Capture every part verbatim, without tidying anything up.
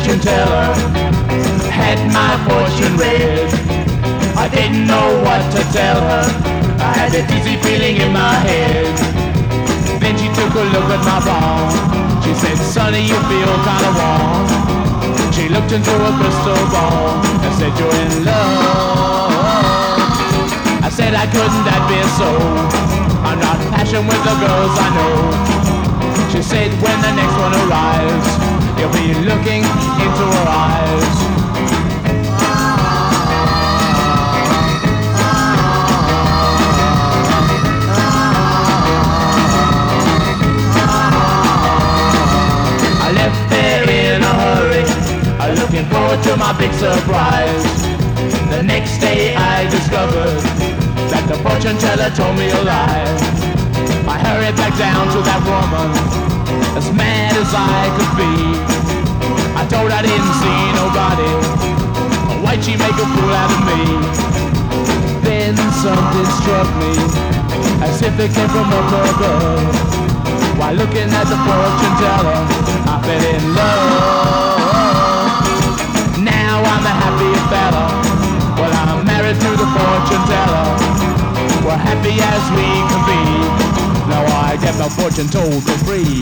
fortune teller had my fortune read. I didn't know what to tell her, I had a dizzy feeling in my head. Then she took a look at my palm. She said, "Sonny, you feel kinda warm." She looked into a crystal ball and said, "You're in love." I said, "I couldn't that be so? I'm not passion with the girls I know." She said, "When the next one arrives, you'll be looking into her eyes." I left there in a hurry, looking forward to my big surprise. The next day I discovered that the fortune teller told me a lie. I hurried back down to that woman, as mad as I could be. I told her I didn't see nobody, why'd she make a fool out of me? Then something struck me, as if it came from up above. While looking at the fortune teller, I fell in love. Now I'm a happy fella, well I'm married to the fortune teller. We're happy as we can be, now I get my fortune told for free.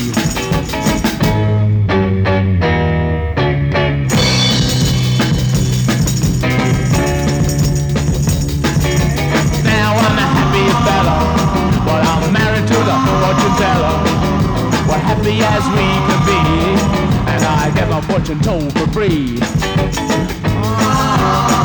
Now I'm a happy fella, well I'm married to the fortune teller. We're happy as we can be, and I get my fortune told for free.